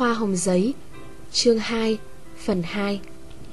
Hoa hồng giấy, chương 2, phần 2.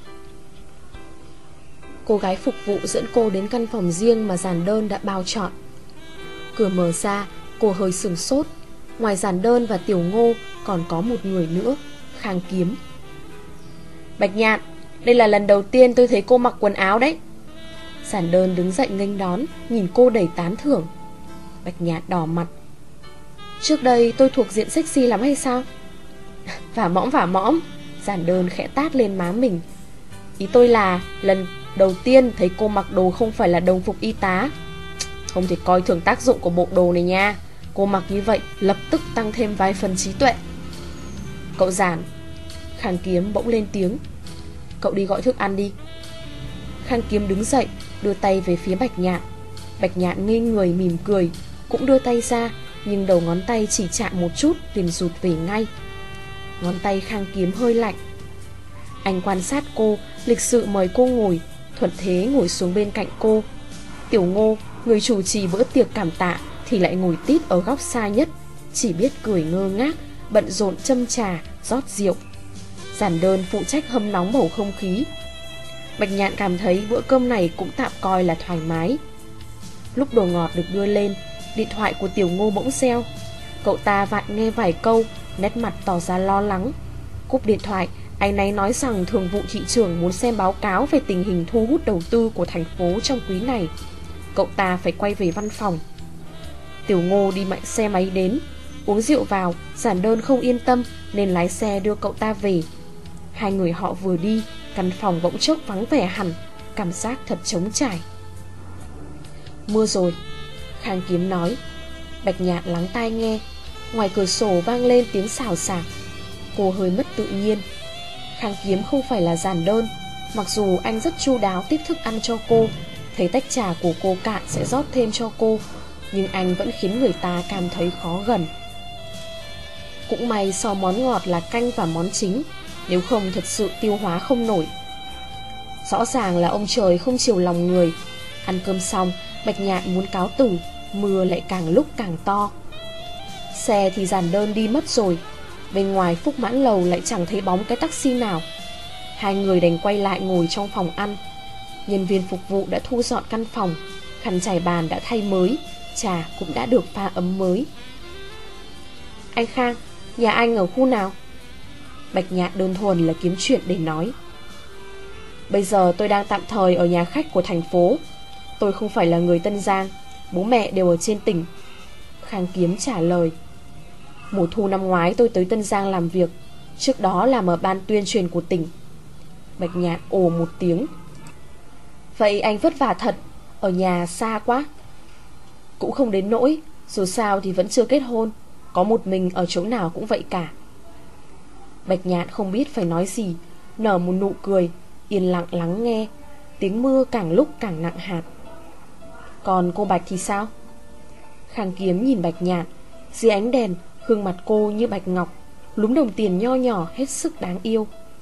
Cô gái phục vụ dẫn cô đến căn phòng riêng mà giản đơn đã bao chọn. Cửa mở ra, cô hơi sửng sốt. Ngoài giản đơn và Tiểu Ngô còn có một người nữa, Khang Kiếm. Bạch Nhạn, đây là lần đầu tiên tôi thấy cô mặc quần áo đấy. Giản đơn đứng dậy nghênh đón, nhìn cô đầy tán thưởng. Bạch Nhạn đỏ mặt. Trước đây tôi thuộc diện sexy lắm hay sao? Vả mõm. Giản đơn khẽ tát lên má mình. Ý tôi là lần đầu tiên thấy cô mặc đồ không phải là đồng phục y tá. Không thể coi thường tác dụng của bộ đồ này nha. Cô mặc như vậy lập tức tăng thêm vài phần trí tuệ. Cậu Giản. Khang Kiếm bỗng lên tiếng. Cậu đi gọi thức ăn đi. Khang Kiếm đứng dậy, đưa tay về phía Bạch Nhạn. Bạch Nhạn ngây người mỉm cười, cũng đưa tay ra, nhưng đầu ngón tay chỉ chạm một chút liền rụt về ngay. Ngón tay Khang Kiếm hơi lạnh. Anh quan sát cô, lịch sự mời cô ngồi, thuận thế ngồi xuống bên cạnh cô. Tiểu Ngô, người chủ trì bữa tiệc cảm tạ, thì lại ngồi tít ở góc xa nhất, chỉ biết cười ngơ ngác, bận rộn châm trà, rót rượu. Giản đơn phụ trách hâm nóng bầu không khí. Bạch Nhạn cảm thấy bữa cơm này cũng tạm coi là thoải mái. Lúc đồ ngọt được đưa lên, điện thoại của Tiểu Ngô bỗng reo. Cậu ta vặn nghe vài câu, nét mặt tỏ ra lo lắng. Cúp điện thoại, anh ấy nói rằng thường vụ thị trưởng muốn xem báo cáo về tình hình thu hút đầu tư của thành phố trong quý này. Cậu ta phải quay về văn phòng. Tiểu Ngô đi mạnh xe máy đến. Uống rượu vào, giản đơn không yên tâm nên lái xe đưa cậu ta về. Hai người họ vừa đi, căn phòng bỗng chốc vắng vẻ hẳn, cảm giác thật trống trải. Mưa rồi, Khang Kiếm nói. Bạch Nhạn lắng tai nghe. Ngoài cửa sổ vang lên tiếng xào xạc. Cô hơi mất tự nhiên. Khang Kiếm không phải là giản đơn. Mặc dù anh rất chu đáo tiếp thức ăn cho cô, thấy tách trà của cô cạn sẽ rót thêm cho cô, nhưng anh vẫn khiến người ta cảm thấy khó gần. Cũng may sau món ngọt là canh và món chính, nếu không thật sự tiêu hóa không nổi. Rõ ràng là ông trời không chiều lòng người. Ăn cơm xong, Bạch Nhạn muốn cáo từ, mưa lại càng lúc càng to. Xe thì giản đơn đi mất rồi. Bên ngoài Phúc Mãn Lầu lại chẳng thấy bóng cái taxi nào. Hai người đành quay lại ngồi trong phòng ăn. Nhân viên phục vụ đã thu dọn căn phòng, khăn trải bàn đã thay mới, trà cũng đã được pha ấm mới. Anh Khang, nhà anh ở khu nào? Bạch Nhạn đơn thuần là kiếm chuyện để nói. Bây giờ tôi đang tạm thời ở nhà khách của thành phố. Tôi không phải là người Tân Giang, bố mẹ đều ở trên tỉnh. Khang Kiếm trả lời. Mùa thu năm ngoái tôi tới Tân Giang làm việc, trước đó làm ở ban tuyên truyền của tỉnh. Bạch Nhạn ồ một tiếng. Vậy anh vất vả thật, ở nhà xa quá. Cũng không đến nỗi, dù sao thì vẫn chưa kết hôn, có một mình ở chỗ nào cũng vậy cả. Bạch Nhạn không biết phải nói gì, nở một nụ cười, yên lặng lắng nghe. Tiếng mưa càng lúc càng nặng hạt. Còn cô Bạch thì sao? Khang Kiếm nhìn Bạch Nhạn. Dưới ánh đèn, gương mặt cô như bạch ngọc, lúm đồng tiền nho nhỏ hết sức đáng yêu.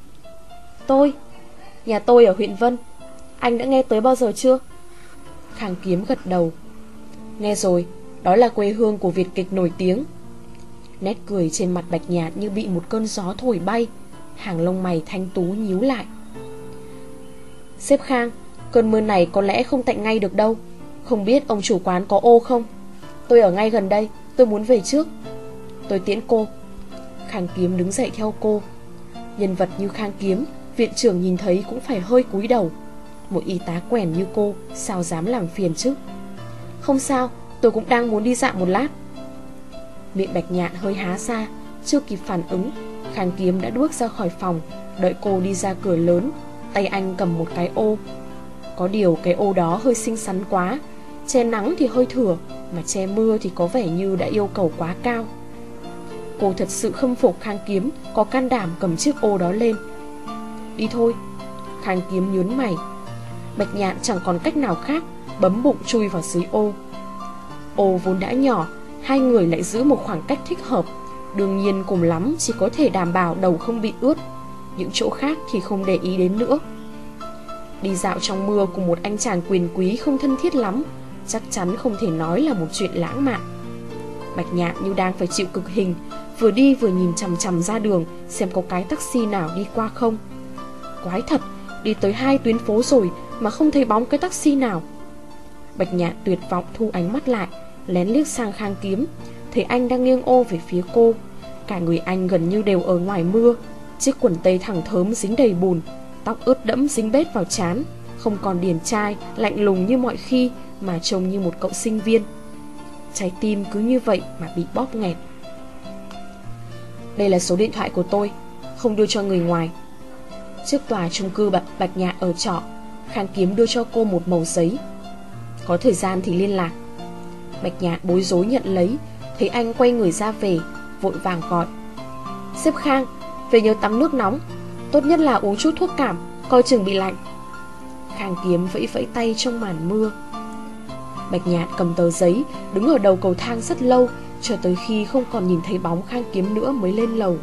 Nhà tôi ở huyện Vân. Anh đã nghe tới bao giờ chưa? Khang Kiếm gật đầu. Nghe rồi, đó là quê hương của Việt kịch nổi tiếng. Nét cười trên mặt Bạch Nhạn như bị một cơn gió thổi bay, hàng lông mày thanh tú nhíu lại. Sếp Khang, cơn mưa này có lẽ không tạnh ngay được đâu. Không biết ông chủ quán có ô không? Tôi ở ngay gần đây, tôi muốn về trước. Tôi tiễn cô. Khang Kiếm đứng dậy theo cô. Nhân vật như Khang Kiếm, viện trưởng nhìn thấy cũng phải hơi cúi đầu. Một y tá quèn như cô sao dám làm phiền chứ? Không sao, tôi cũng đang muốn đi dạo một lát. Miệng Bạch Nhạn hơi há ra, chưa kịp phản ứng, Khang Kiếm đã bước ra khỏi phòng. Đợi cô đi ra cửa lớn, tay anh cầm một cái ô. Có điều cái ô đó hơi xinh xắn quá, che nắng thì hơi thừa, mà che mưa thì có vẻ như đã yêu cầu quá cao. Cô thật sự khâm phục Khang Kiếm có can đảm cầm chiếc ô đó lên. Đi thôi. Khang Kiếm nhướng mày. Bạch Nhạn chẳng còn cách nào khác, bấm bụng chui vào dưới ô. Ô vốn đã nhỏ, hai người lại giữ một khoảng cách thích hợp. Đương nhiên cùng lắm chỉ có thể đảm bảo đầu không bị ướt, những chỗ khác thì không để ý đến nữa. Đi dạo trong mưa cùng một anh chàng quyền quý không thân thiết lắm, chắc chắn không thể nói là một chuyện lãng mạn. Bạch Nhạn như đang phải chịu cực hình, vừa đi vừa nhìn chằm chằm ra đường xem có cái taxi nào đi qua không. Quái thật, đi tới 2 tuyến phố rồi mà không thấy bóng cái taxi nào. Bạch Nhạn tuyệt vọng thu ánh mắt lại, lén liếc sang Khang Kiếm, thấy anh đang nghiêng ô về phía cô. Cả người anh gần như đều ở ngoài mưa, chiếc quần tây thẳng thớm dính đầy bùn, tóc ướt đẫm dính bết vào trán, không còn điển trai, lạnh lùng như mọi khi, mà trông như một cậu sinh viên. Trái tim cứ như vậy mà bị bóp nghẹt. Đây là số điện thoại của tôi, không đưa cho người ngoài. Trước tòa chung cư Bạch Nhạn ở trọ, Khang Kiếm đưa cho cô một mẩu giấy. Có thời gian thì liên lạc. Bạch Nhạn bối rối nhận lấy, thấy anh quay người ra về, vội vàng gọi: Sếp Khang, về nhớ tắm nước nóng, tốt nhất là uống chút thuốc cảm, coi chừng bị lạnh. Khang Kiếm vẫy vẫy tay trong màn mưa. Bạch Nhạn cầm tờ giấy, đứng ở đầu cầu thang rất lâu, cho tới khi không còn nhìn thấy bóng Khang Kiếm nữa mới lên lầu.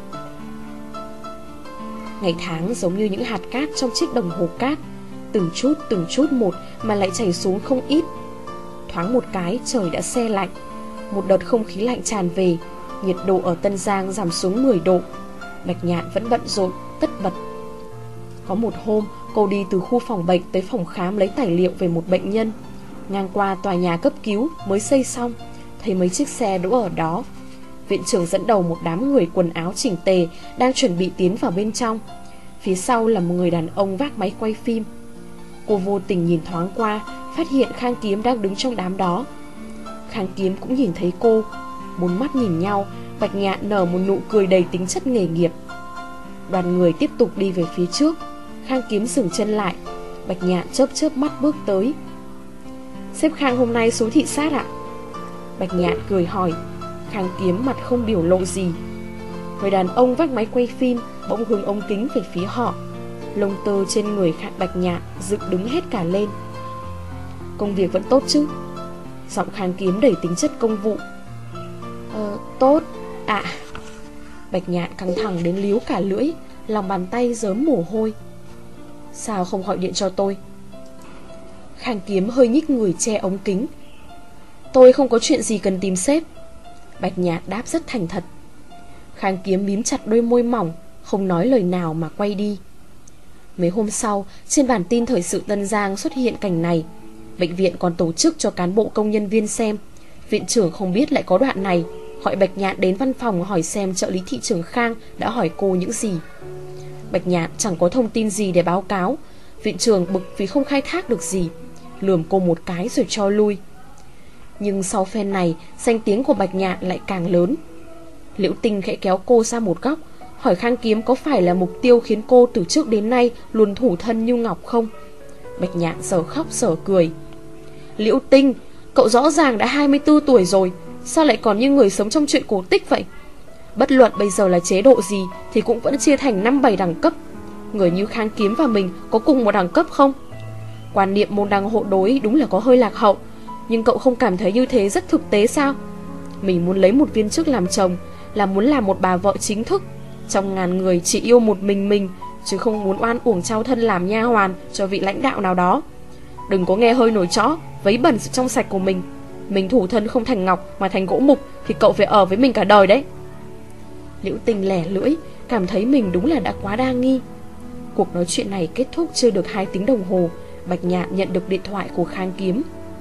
Ngày tháng giống như những hạt cát trong chiếc đồng hồ cát, từng chút một mà lại chảy xuống không ít. Thoáng một cái trời đã se lạnh, một đợt không khí lạnh tràn về, nhiệt độ ở Tân Giang giảm xuống 10 độ. Bạch Nhạn vẫn bận rộn, tất bật. Có một hôm, cô đi từ khu phòng bệnh tới phòng khám lấy tài liệu về một bệnh nhân. Ngang qua tòa nhà cấp cứu mới xây xong, thấy mấy chiếc xe đỗ ở đó. Viện trưởng dẫn đầu một đám người quần áo chỉnh tề đang chuẩn bị tiến vào bên trong. Phía sau là một người đàn ông vác máy quay phim. Cô vô tình nhìn thoáng qua, phát hiện Khang Kiếm đang đứng trong đám đó. Khang Kiếm cũng nhìn thấy cô. Bốn mắt nhìn nhau, Bạch Nhạn nở một nụ cười đầy tính chất nghề nghiệp. Đoàn người tiếp tục đi về phía trước. Khang Kiếm dừng chân lại. Bạch Nhạn chớp chớp mắt bước tới. Sếp Khang hôm nay xuống thị sát ạ? Bạch Nhạn cười hỏi. Khang Kiếm mặt không biểu lộ gì. Người đàn ông vác máy quay phim bỗng hướng ống kính về phía họ. Lông tơ trên người Bạch Nhạn dựng đứng hết cả lên. Công việc vẫn tốt chứ? Giọng Khang Kiếm đầy tính chất công vụ. Tốt ạ. Bạch Nhạn căng thẳng đến líu cả lưỡi, lòng bàn tay rớm mồ hôi. Sao không gọi điện cho tôi? Khang Kiếm hơi nhích người che ống kính. Tôi không có chuyện gì cần tìm sếp. Bạch Nhạn đáp rất thành thật. Khang Kiếm mím chặt đôi môi mỏng, không nói lời nào mà quay đi. Mấy hôm sau, trên bản tin thời sự Tân Giang xuất hiện cảnh này. Bệnh viện còn tổ chức cho cán bộ công nhân viên xem. Viện trưởng không biết lại có đoạn này, gọi Bạch Nhạn đến văn phòng hỏi xem trợ lý thị trưởng Khang đã hỏi cô những gì. Bạch Nhạn chẳng có thông tin gì để báo cáo. Viện trưởng bực vì không khai thác được gì, lườm cô một cái rồi cho lui. Nhưng sau phen này, danh tiếng của Bạch Nhạn lại càng lớn. Liễu Tinh khẽ kéo cô ra một góc, hỏi Khang Kiếm có phải là mục tiêu khiến cô từ trước đến nay luôn thủ thân như ngọc không. Bạch Nhạn giờ khóc giờ cười. Liễu Tinh, cậu rõ ràng đã 24 tuổi rồi, sao lại còn như người sống trong truyện cổ tích vậy? Bất luận bây giờ là chế độ gì thì cũng vẫn chia thành 5-7 đẳng cấp. Người như Khang Kiếm và mình có cùng một đẳng cấp không? Quan niệm môn đăng hộ đối đúng là có hơi lạc hậu, nhưng cậu không cảm thấy như thế rất thực tế sao? Mình muốn lấy một viên chức làm chồng là muốn làm một bà vợ chính thức, trong ngàn người chỉ yêu một mình, chứ không muốn oan uổng trao thân làm nha hoàn cho vị lãnh đạo nào đó. Đừng có nghe hơi nổi trõ, vấy bẩn sự trong sạch của mình. Mình thủ thân không thành ngọc mà thành gỗ mục thì cậu phải ở với mình cả đời đấy. Liễu Tinh lẻ lưỡi, cảm thấy mình đúng là đã quá đa nghi. Cuộc nói chuyện này kết thúc chưa được 2 tiếng đồng hồ, Bạch Nhạn nhận được điện thoại của Khang Kiếm.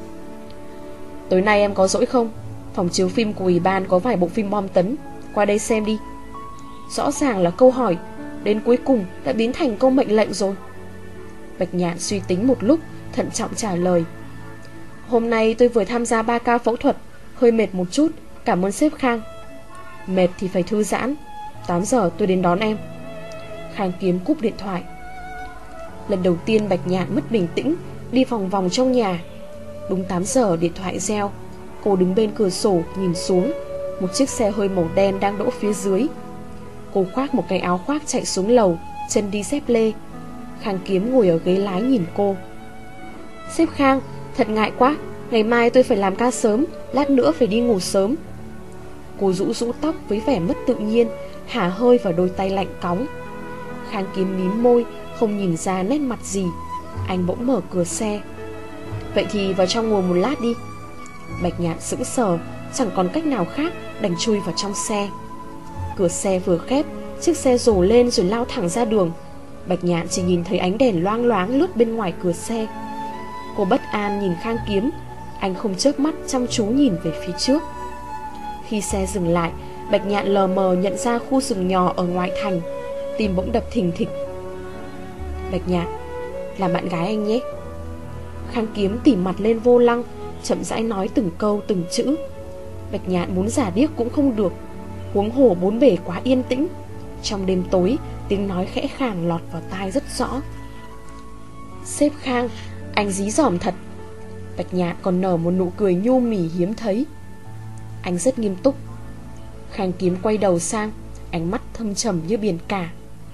Tối nay em có rỗi không? Phòng chiếu phim của ủy ban có vài bộ phim bom tấn, qua đây xem đi. Rõ ràng là câu hỏi, đến cuối cùng đã biến thành câu mệnh lệnh rồi. Bạch Nhạn suy tính một lúc, thận trọng trả lời. Hôm nay tôi vừa tham gia 3 ca phẫu thuật, hơi mệt một chút, cảm ơn sếp Khang. Mệt thì phải thư giãn, 8 giờ tôi đến đón em. Khang Kiếm cúp điện thoại. Lần đầu tiên Bạch Nhạn mất bình tĩnh, đi vòng vòng trong nhà. Đúng 8 giờ điện thoại reo. Cô đứng bên cửa sổ nhìn xuống. Một chiếc xe hơi màu đen đang đỗ phía dưới. Cô khoác một cái áo khoác chạy xuống lầu, chân đi dép lê. Khang Kiếm ngồi ở ghế lái nhìn cô. Sếp Khang, thật ngại quá, ngày mai tôi phải làm ca sớm, lát nữa phải đi ngủ sớm. Cô rũ rũ tóc với vẻ mất tự nhiên, hả hơi vào đôi tay lạnh cóng. Khang Kiếm mím môi, không nhìn ra nét mặt gì. Anh bỗng mở cửa xe. Vậy thì vào trong ngồi một lát đi. Bạch Nhạn sững sờ, chẳng còn cách nào khác đành chui vào trong xe. Cửa xe vừa khép, chiếc xe rồ lên rồi lao thẳng ra đường. Bạch Nhạn chỉ nhìn thấy ánh đèn loang loáng lướt bên ngoài cửa xe. Cô bất an nhìn Khang Kiếm. Anh không chớp mắt chăm chú nhìn về phía trước. Khi xe dừng lại, Bạch Nhạn lờ mờ nhận ra khu rừng nhỏ ở ngoại thành. Tim bỗng đập thình thịch. Bạch Nhạn, làm bạn gái anh nhé. Khang Kiếm tỉ mặt lên vô lăng, chậm rãi nói từng câu từng chữ. Bạch Nhạn muốn giả điếc cũng không được, huống hồ bốn bể quá yên tĩnh. Trong đêm tối, tiếng nói khẽ khàng lọt vào tai rất rõ. Sếp Khang, anh dí dỏm thật. Bạch Nhạn còn nở một nụ cười nhu mì hiếm thấy. Anh rất nghiêm túc. Khang Kiếm quay đầu sang, ánh mắt thâm trầm như biển cả.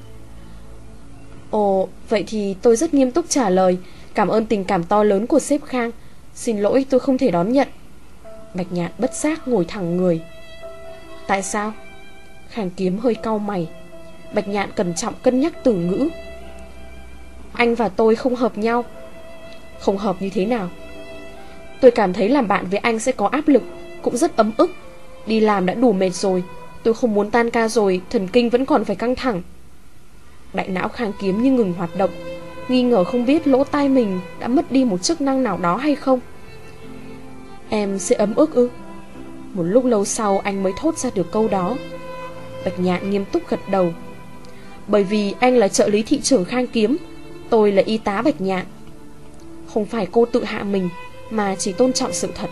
Ồ, vậy thì tôi rất nghiêm túc trả lời. Cảm ơn tình cảm to lớn của sếp Khang. Xin lỗi, tôi không thể đón nhận. Bạch Nhạn bất giác ngồi thẳng người. Tại sao? Khang Kiếm hơi cau mày. Bạch Nhạn cẩn trọng cân nhắc từ ngữ. Anh và tôi không hợp nhau. Không hợp như thế nào? Tôi cảm thấy làm bạn với anh sẽ có áp lực, cũng rất ấm ức. Đi làm đã đủ mệt rồi, tôi không muốn tan ca rồi, thần kinh vẫn còn phải căng thẳng. Đại não Khang Kiếm như ngừng hoạt động, nghi ngờ không biết lỗ tai mình đã mất đi một chức năng nào đó hay không. Em sẽ ấm ức ư? Một lúc lâu sau anh mới thốt ra được câu đó. Bạch Nhạn nghiêm túc gật đầu. Bởi vì anh là trợ lý thị trưởng Khang Kiếm, tôi là y tá Bạch Nhạn. Không phải cô tự hạ mình, mà chỉ tôn trọng sự thật.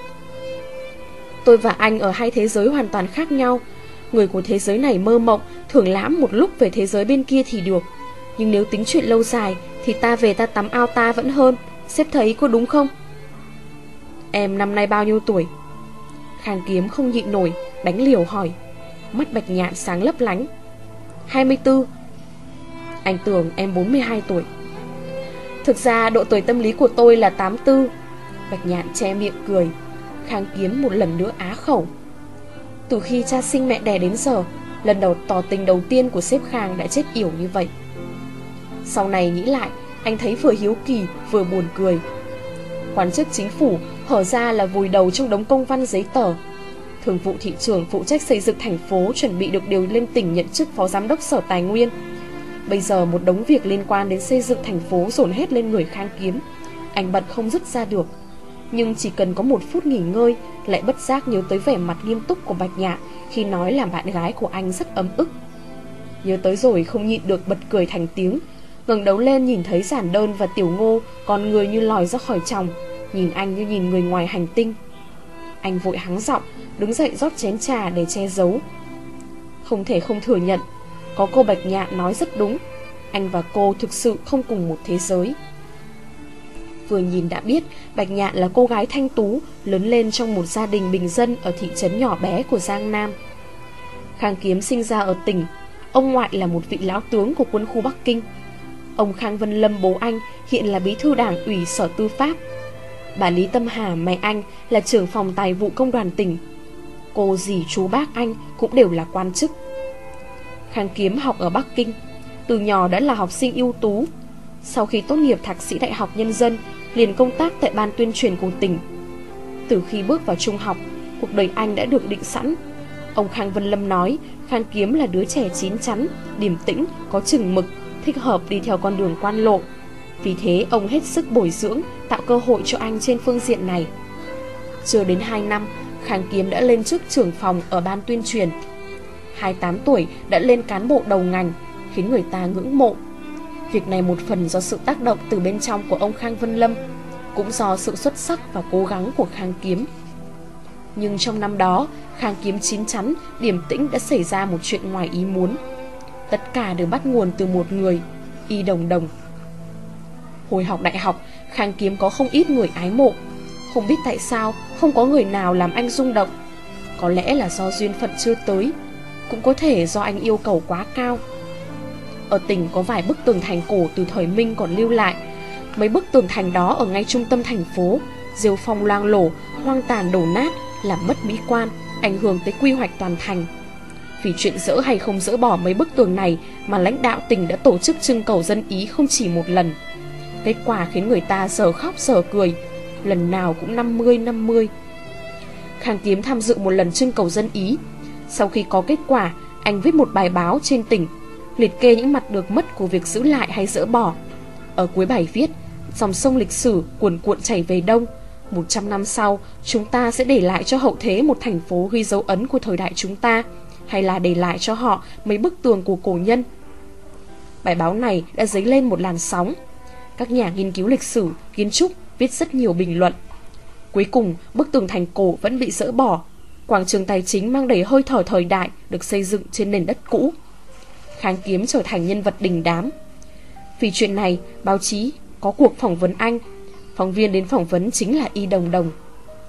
Tôi và anh ở hai thế giới hoàn toàn khác nhau. Người của thế giới này mơ mộng, thưởng lãm một lúc về thế giới bên kia thì được. Nhưng nếu tính chuyện lâu dài thì ta về ta tắm ao ta vẫn hơn. Sếp thấy có đúng không? Em năm nay bao nhiêu tuổi? Khang Kiếm không nhịn nổi, đánh liều hỏi. Mắt Bạch Nhạn sáng lấp lánh. 24. Anh tưởng em 42 tuổi. Thực ra độ tuổi tâm lý của tôi là 84. Bạch Nhạn che miệng cười. Khang Kiếm một lần nữa á khẩu. Từ khi cha sinh mẹ đẻ đến giờ, lần tỏ tình đầu tiên của sếp Khang đã chết yểu như vậy. Sau này nghĩ lại, anh thấy vừa hiếu kỳ vừa buồn cười. Quan chức chính phủ hở ra là vùi đầu trong đống công văn giấy tờ. Thường vụ thị trưởng phụ trách xây dựng thành phố chuẩn bị được điều lên tỉnh nhận chức phó giám đốc sở tài nguyên. Bây giờ một đống việc liên quan đến xây dựng thành phố dồn hết lên người Khang Kiếm. Anh bận không dứt ra được. Nhưng chỉ cần có một phút nghỉ ngơi, lại bất giác nhớ tới vẻ mặt nghiêm túc của Bạch Nhạn khi nói làm bạn gái của anh rất ấm ức. Nhớ tới rồi không nhịn được bật cười thành tiếng. Ngẩng đầu lên nhìn thấy Giản Đơn và Tiểu Ngô, con người như lòi ra khỏi chòng, nhìn anh như nhìn người ngoài hành tinh. Anh vội hắng giọng, đứng dậy rót chén trà để che giấu. Không thể không thừa nhận, có cô Bạch Nhạn nói rất đúng. Anh và cô thực sự không cùng một thế giới. Vừa nhìn đã biết Bạch Nhạn là cô gái thanh tú, lớn lên trong một gia đình bình dân ở thị trấn nhỏ bé của Giang Nam. Khang Kiếm sinh ra ở tỉnh. Ông ngoại là một vị lão tướng của quân khu Bắc Kinh. Ông Khang Vân Lâm bố anh hiện là bí thư đảng ủy sở tư pháp. Bà Lý Tâm Hà mẹ anh là trưởng phòng tài vụ công đoàn tỉnh. Cô dì chú bác anh cũng đều là quan chức. Khang Kiếm học ở Bắc Kinh, từ nhỏ đã là học sinh ưu tú. Sau khi tốt nghiệp thạc sĩ Đại học Nhân dân, liền công tác tại ban tuyên truyền của tỉnh. Từ khi bước vào trung học, cuộc đời anh đã được định sẵn. Ông Khang Vân Lâm nói Khang Kiếm là đứa trẻ chín chắn, điềm tĩnh, có chừng mực, thích hợp đi theo con đường quan lộ. Vì thế ông hết sức bồi dưỡng, tạo cơ hội cho anh trên phương diện này. Chưa đến 2 năm, Khang Kiếm đã lên chức trưởng phòng ở ban tuyên truyền. 28 tuổi đã lên cán bộ đầu ngành, khiến người ta ngưỡng mộ. Việc này một phần do sự tác động từ bên trong của ông Khang Vân Lâm, cũng do sự xuất sắc và cố gắng của Khang Kiếm. Nhưng trong năm đó, Khang Kiếm chín chắn, điềm tĩnh đã xảy ra một chuyện ngoài ý muốn. Tất cả đều bắt nguồn từ một người, Y Đồng Đồng. Hồi học đại học, Khang Kiếm có không ít người ái mộ. Không biết tại sao không có người nào làm anh rung động. Có lẽ là do duyên phận chưa tới, cũng có thể do anh yêu cầu quá cao. Ở tỉnh có vài bức tường thành cổ từ thời Minh còn lưu lại. Mấy bức tường thành đó ở ngay trung tâm thành phố, rêu phong loang lổ, hoang tàn đổ nát, làm mất mỹ quan, ảnh hưởng tới quy hoạch toàn thành. Vì chuyện dỡ hay không dỡ bỏ mấy bức tường này mà lãnh đạo tỉnh đã tổ chức trưng cầu dân ý không chỉ một lần. Kết quả khiến người ta giờ khóc giờ cười, lần nào cũng 50-50. Khang Kiếm tham dự một lần trưng cầu dân ý. Sau khi có kết quả, anh viết một bài báo trên tỉnh, liệt kê những mặt được mất của việc giữ lại hay dỡ bỏ. Ở cuối bài viết, dòng sông lịch sử cuồn cuộn chảy về đông. 100 năm sau, chúng ta sẽ để lại cho hậu thế một thành phố ghi dấu ấn của thời đại chúng ta, hay là để lại cho họ mấy bức tường của cổ nhân. Bài báo này đã dấy lên một làn sóng. Các nhà nghiên cứu lịch sử, kiến trúc viết rất nhiều bình luận. Cuối cùng, bức tường thành cổ vẫn bị dỡ bỏ. Quảng trường Tài Chính mang đầy hơi thở thời đại được xây dựng trên nền đất cũ. Khang Kiếm trở thành nhân vật đình đám. Vì chuyện này, báo chí có cuộc phỏng vấn anh. Phóng viên đến phỏng vấn chính là Y Đồng Đồng.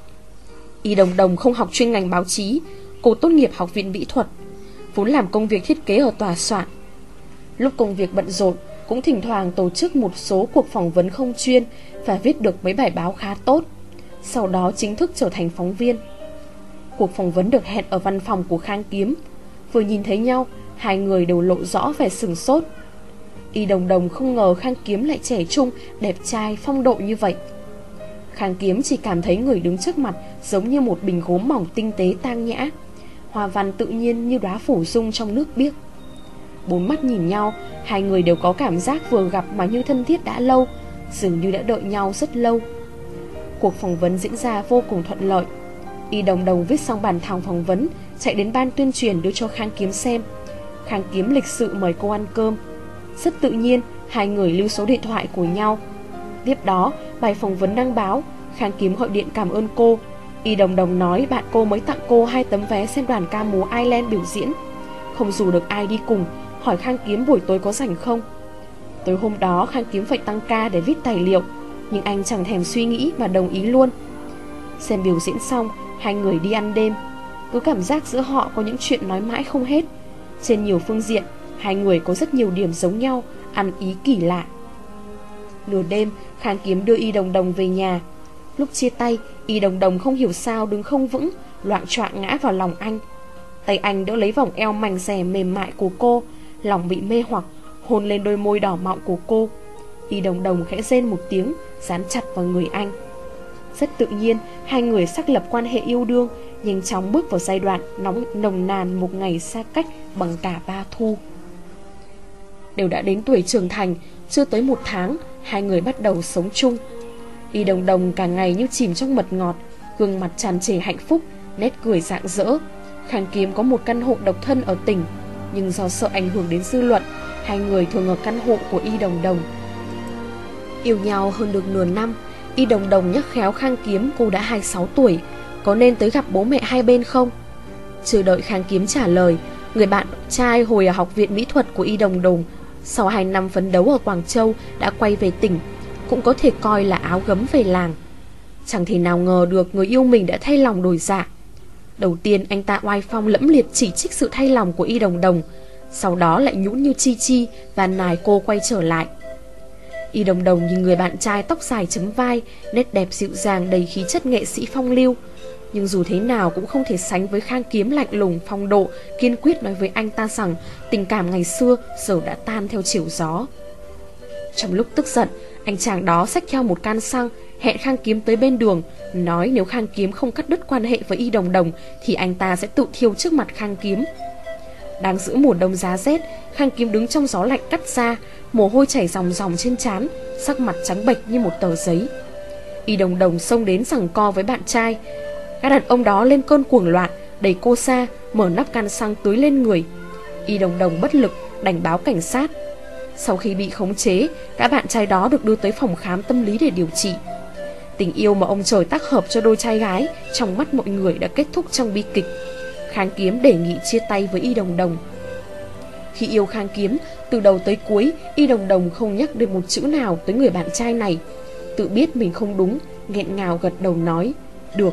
Y Đồng Đồng không học chuyên ngành báo chí, cô tốt nghiệp Học viện Mỹ thuật, vốn làm công việc thiết kế ở tòa soạn. Lúc công việc bận rộn, cũng thỉnh thoảng tổ chức một số cuộc phỏng vấn không chuyên và viết được mấy bài báo khá tốt. Sau đó chính thức trở thành phóng viên. Cuộc phỏng vấn được hẹn ở văn phòng của Khang Kiếm. Vừa nhìn thấy nhau, hai người đều lộ rõ vẻ sửng sốt. Y Đồng Đồng không ngờ Khang Kiếm lại trẻ trung, đẹp trai, phong độ như vậy. Khang Kiếm chỉ cảm thấy người đứng trước mặt giống như một bình gốm mỏng tinh tế tang nhã, hoa văn tự nhiên như đóa phổ dung trong nước biếc. Bốn mắt nhìn nhau, hai người đều có cảm giác vừa gặp mà như thân thiết đã lâu, dường như đã đợi nhau rất lâu. Cuộc phỏng vấn diễn ra vô cùng thuận lợi. Y Đồng Đồng viết xong bản thảo phỏng vấn, chạy đến ban tuyên truyền đưa cho Khang Kiếm xem. Khang Kiếm lịch sự mời cô ăn cơm. Rất tự nhiên, hai người lưu số điện thoại của nhau. Tiếp đó, bài phỏng vấn đăng báo, Khang Kiếm gọi điện cảm ơn cô. Y Đồng Đồng nói bạn cô mới tặng cô 2 tấm vé xem đoàn ca múa Ireland biểu diễn. Không rủ được ai đi cùng, hỏi Khang Kiếm buổi tối có rảnh không. Tối hôm đó Khang Kiếm phải tăng ca để viết tài liệu, nhưng anh chẳng thèm suy nghĩ mà đồng ý luôn. Xem biểu diễn xong, hai người đi ăn đêm. Cứ cảm giác giữa họ có những chuyện nói mãi không hết. Trên nhiều phương diện, hai người có rất nhiều điểm giống nhau, ăn ý kỳ lạ. Nửa đêm, Khang Kiếm đưa Y Đồng Đồng về nhà. Lúc chia tay, Y Đồng Đồng không hiểu sao đứng không vững, loạng choạng ngã vào lòng anh. Tay anh đỡ lấy vòng eo mảnh dẻ mềm mại của cô, lòng bị mê hoặc, hôn lên đôi môi đỏ mọng của cô. Y Đồng Đồng khẽ rên một tiếng, dán chặt vào người anh. Rất tự nhiên, hai người xác lập quan hệ yêu đương, nhanh chóng bước vào giai đoạn nồng nàn một ngày xa cách bằng cả 3 thu. Đều đã đến tuổi trưởng thành, chưa tới 1 tháng, hai người bắt đầu sống chung. Y Đồng Đồng cả ngày như chìm trong mật ngọt, gương mặt tràn trề hạnh phúc, nét cười rạng rỡ. Khang Kiếm có một căn hộ độc thân ở tỉnh, nhưng do sợ ảnh hưởng đến dư luận, hai người thường ở căn hộ của Y Đồng Đồng. Yêu nhau hơn được nửa năm, Y Đồng Đồng nhắc khéo Khang Kiếm cô đã 26 tuổi, có nên tới gặp bố mẹ hai bên không? Chưa đợi Khang Kiếm trả lời, người bạn trai hồi ở Học viện Mỹ thuật của Y Đồng Đồng sau 2 năm phấn đấu ở Quảng Châu đã quay về tỉnh, cũng có thể coi là áo gấm về làng. Chẳng thể nào ngờ được người yêu mình đã thay lòng đổi dạ. Đầu tiên anh ta oai phong lẫm liệt chỉ trích sự thay lòng của Y Đồng Đồng, sau đó lại nhũn như chi chi và nài cô quay trở lại. Y Đồng Đồng nhìn người bạn trai tóc dài chấm vai, nét đẹp dịu dàng đầy khí chất nghệ sĩ phong lưu, nhưng dù thế nào cũng không thể sánh với Khang Kiếm lạnh lùng phong độ, kiên quyết nói với anh ta rằng tình cảm ngày xưa giờ đã tan theo chiều gió. Trong lúc tức giận, anh chàng đó xách theo một can xăng, hẹn Khang Kiếm tới bên đường, nói nếu Khang Kiếm không cắt đứt quan hệ với Y Đồng Đồng thì anh ta sẽ tự thiêu trước mặt Khang Kiếm. Đang giữa mùa đông giá rét, Khang Kiếm đứng trong gió lạnh cắt da, mồ hôi chảy ròng ròng trên trán, sắc mặt trắng bệch như một tờ giấy. Y Đồng Đồng xông đến giằng co với bạn trai. Các đàn ông đó lên cơn cuồng loạn, đẩy cô ra, mở nắp can xăng tưới lên người. Y Đồng Đồng bất lực đành báo cảnh sát. Sau khi bị khống chế, các bạn trai đó được đưa tới phòng khám tâm lý để điều trị. Tình yêu mà ông trời tác hợp cho đôi trai gái trong mắt mọi người đã kết thúc trong bi kịch. Khang Kiếm đề nghị chia tay với Y Đồng Đồng. Khi yêu Khang Kiếm, từ đầu tới cuối, Y Đồng Đồng không nhắc được một chữ nào tới người bạn trai này. Tự biết mình không đúng, nghẹn ngào gật đầu nói được.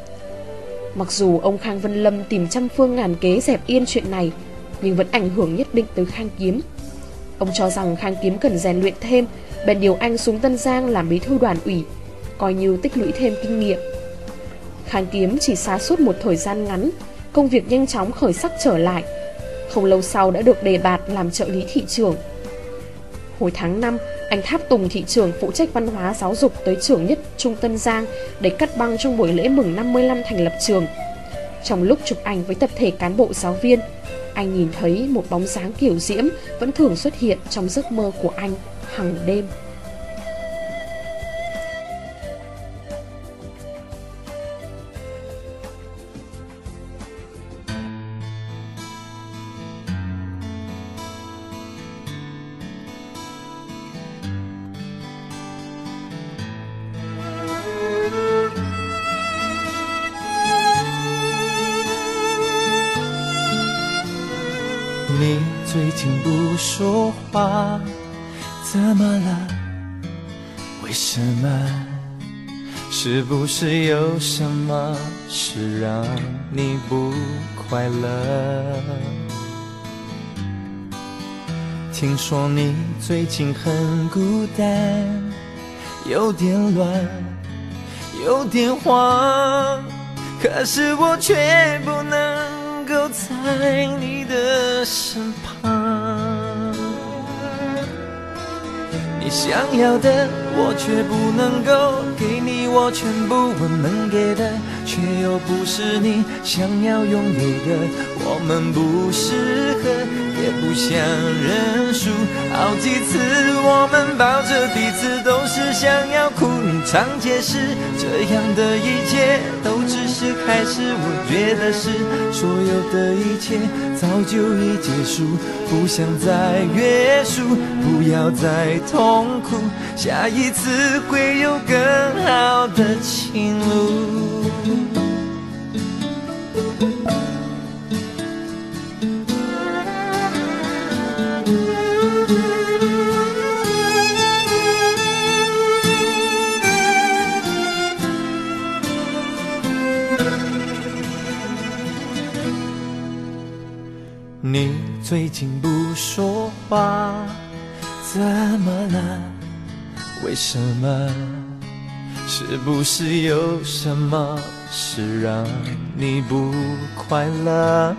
Mặc dù ông Khang Vân Lâm tìm trăm phương ngàn kế dẹp yên chuyện này, nhưng vẫn ảnh hưởng nhất định tới Khang Kiếm. Ông cho rằng Khang Kiếm cần rèn luyện thêm, bèn điều anh xuống Tân Giang làm bí thư đoàn ủy, coi như tích lũy thêm kinh nghiệm. Khang Kiếm chỉ sa sút một thời gian ngắn, công việc nhanh chóng khởi sắc trở lại. Không lâu sau đã được đề bạt làm trợ lý thị trưởng. Hồi tháng 5, anh Tháp Tùng, thị trưởng phụ trách văn hóa giáo dục, tới trưởng nhất Trung Tân Giang để cắt băng trong buổi lễ mừng 50 năm thành lập trường. Trong lúc chụp ảnh với tập thể cán bộ giáo viên, anh nhìn thấy một bóng dáng kiểu diễm vẫn thường xuất hiện trong giấc mơ của anh hằng đêm. 你最近不说话，怎么了？为什么？是不是有什么事让你不快乐？听说你最近很孤单，有点乱，有点慌，可是我却不能够在你的身旁。你想要的我却不能够给你，我全部我能给的却又不是你想要拥有的。我们不适合，也不想认输，好几次我们抱着彼此都是想要哭。你常解释这样的一切都只是开始，我觉得是所有的一切早就已结束，不想再约束，不要再痛苦，下一次会有更好的情路。你最近不说话，怎么了？为什么？是不是有什么事让你不快乐？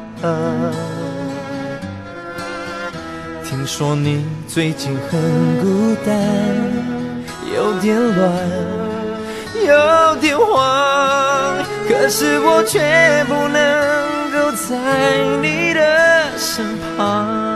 听说你最近很孤单，有点乱，有点慌，可是我却不能够在你的身旁。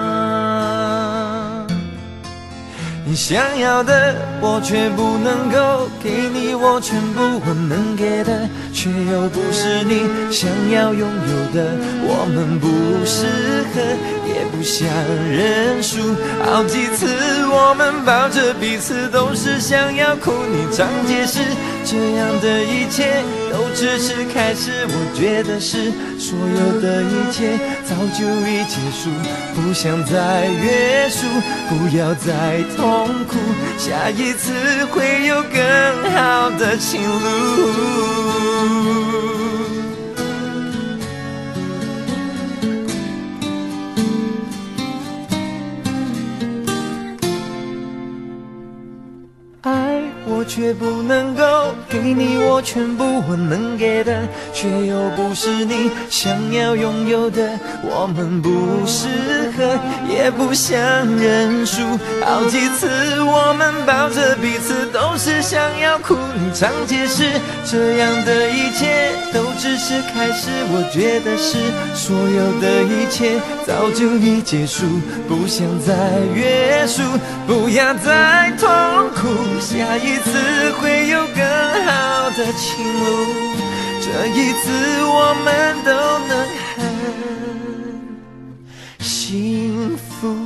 你想要的我却不能够给你，我全部我能给的却又不是你想要拥有的。我们不适合，也不想认输，好几次我们抱着彼此都是想要哭。你常解释这样的一切都只是开始，我觉得是所有的一切早就已结束，不想再约束，不要再痛苦，下一次会有更好的情路。我却不能够给你我全部我能给的，却又不是你想要拥有的。我们不适合，也不想认输，好几次我们抱着彼此都是想要哭。你常解释这样的一切都只是开始，我觉得是所有的一切早就已结束，不想再约束，不要再痛苦，下一次会有更好的情路，这一次我们都能很幸福。